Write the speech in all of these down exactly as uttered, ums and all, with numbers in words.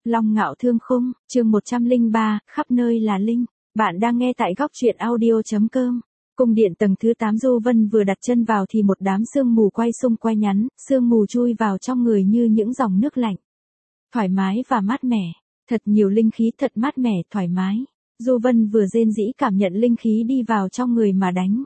Long Ngạo Thương Khung, chương một trăm lẻ ba, khắp nơi là linh. Bạn đang nghe tại góc truyện audio chấm com. Cung điện tầng thứ tám Du Vân vừa đặt chân vào thì một đám sương mù quay xung quanh nhắn, sương mù chui vào trong người như những dòng nước lạnh. Thoải mái và mát mẻ, thật nhiều linh khí, thật mát mẻ, thoải mái. Du Vân vừa rên rỉ cảm nhận linh khí đi vào trong người mà đánh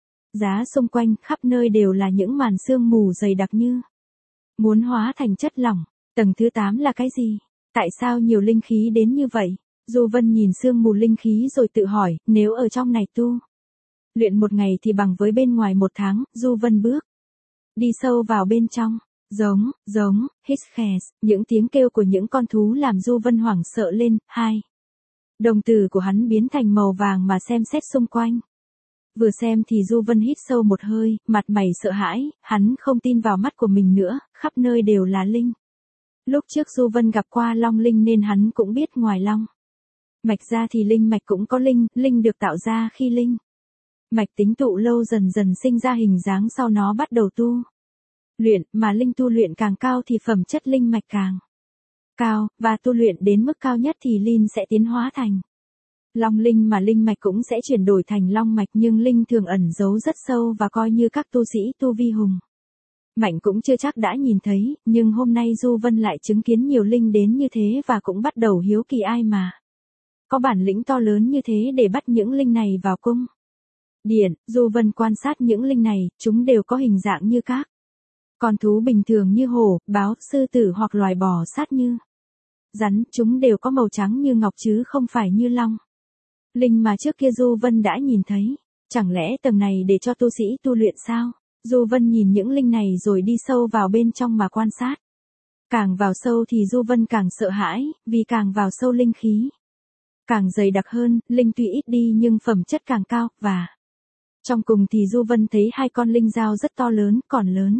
giá xung quanh, khắp nơi đều là những màn sương mù dày đặc như muốn hóa thành chất lỏng. Tầng thứ tám là cái gì? Tại sao nhiều linh khí đến như vậy? Du Vân nhìn sương mù linh khí rồi tự hỏi, nếu ở trong này tu luyện một ngày thì bằng với bên ngoài một tháng. Du Vân bước đi sâu vào bên trong. Giống, giống, hít khè, những tiếng kêu của những con thú làm Du Vân hoảng sợ lên. Hai đồng tử của hắn biến thành màu vàng mà xem xét xung quanh. Vừa xem thì Du Vân hít sâu một hơi, mặt mày sợ hãi, hắn không tin vào mắt của mình nữa, khắp nơi đều là linh. Lúc trước Du Vân gặp qua long linh nên hắn cũng biết ngoài long mạch ra thì linh mạch cũng có linh, linh được tạo ra khi linh mạch tính tụ lâu dần dần sinh ra hình dáng, sau nó bắt đầu tu luyện, mà linh tu luyện càng cao thì phẩm chất linh mạch càng cao, và tu luyện đến mức cao nhất thì linh sẽ tiến hóa thành long linh, mà linh mạch cũng sẽ chuyển đổi thành long mạch, nhưng linh thường ẩn giấu rất sâu và coi như các tu sĩ tu vi hùng mạnh cũng chưa chắc đã nhìn thấy, nhưng hôm nay Du Vân lại chứng kiến nhiều linh đến như thế và cũng bắt đầu hiếu kỳ ai mà có bản lĩnh to lớn như thế để bắt những linh này vào cung điện. Du Vân quan sát những linh này, chúng đều có hình dạng như các con thú bình thường như hổ, báo, sư tử hoặc loài bò sát như rắn, chúng đều có màu trắng như ngọc chứ không phải như long linh mà trước kia Du Vân đã nhìn thấy. Chẳng lẽ tầng này để cho tu sĩ tu luyện sao? Du Vân nhìn những linh này rồi đi sâu vào bên trong mà quan sát. Càng vào sâu thì Du Vân càng sợ hãi, vì càng vào sâu linh khí càng dày đặc hơn, linh tuy ít đi nhưng phẩm chất càng cao, và trong cùng thì Du Vân thấy hai con linh dao rất to lớn, còn lớn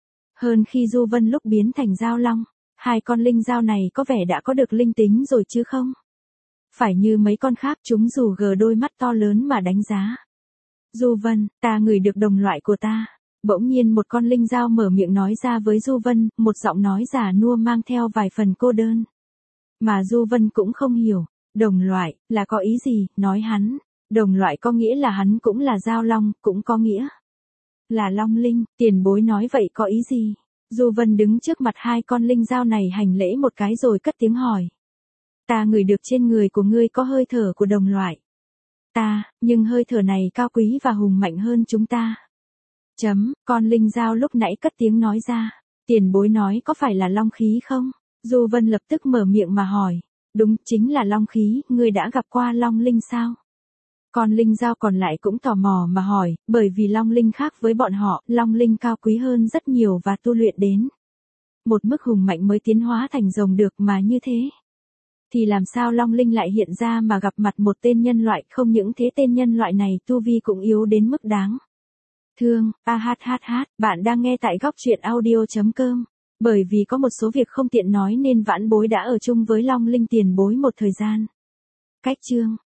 hơn khi Du Vân lúc biến thành dao long. Hai con linh dao này có vẻ đã có được linh tính rồi chứ không phải như mấy con khác, chúng dù gờ đôi mắt to lớn mà đánh giá Du Vân. Ta ngửi được đồng loại của ta. Bỗng nhiên một con linh dao mở miệng nói ra với Du Vân, một giọng nói già nua mang theo vài phần cô đơn mà Du Vân cũng không hiểu. Đồng loại là có ý gì? Nói hắn đồng loại có nghĩa là hắn cũng là dao long, cũng có nghĩa là long linh. Tiền bối nói vậy có ý gì? Du Vân đứng trước mặt hai con linh dao này hành lễ một cái rồi cất tiếng hỏi. Ta ngửi được trên người của ngươi có hơi thở của đồng loại ta, nhưng hơi thở này cao quý và hùng mạnh hơn chúng ta. Chấm, con linh dao lúc nãy cất tiếng nói ra. Tiền bối nói có phải là long khí không? Du Vân lập tức mở miệng mà hỏi. Đúng, chính là long khí. Ngươi đã gặp qua long linh sao? Con linh dao còn lại cũng tò mò mà hỏi, bởi vì long linh khác với bọn họ, long linh cao quý hơn rất nhiều và tu luyện đến một mức hùng mạnh mới tiến hóa thành rồng được, mà như thế thì làm sao long linh lại hiện ra mà gặp mặt một tên nhân loại? Không những thế, tên nhân loại này tu vi cũng yếu đến mức đáng thương. A hát hát hát, bạn đang nghe tại góc truyện audio chấm com. Bởi vì có một số việc không tiện nói nên vãn bối đã ở chung với long linh tiền bối một thời gian. Cách chương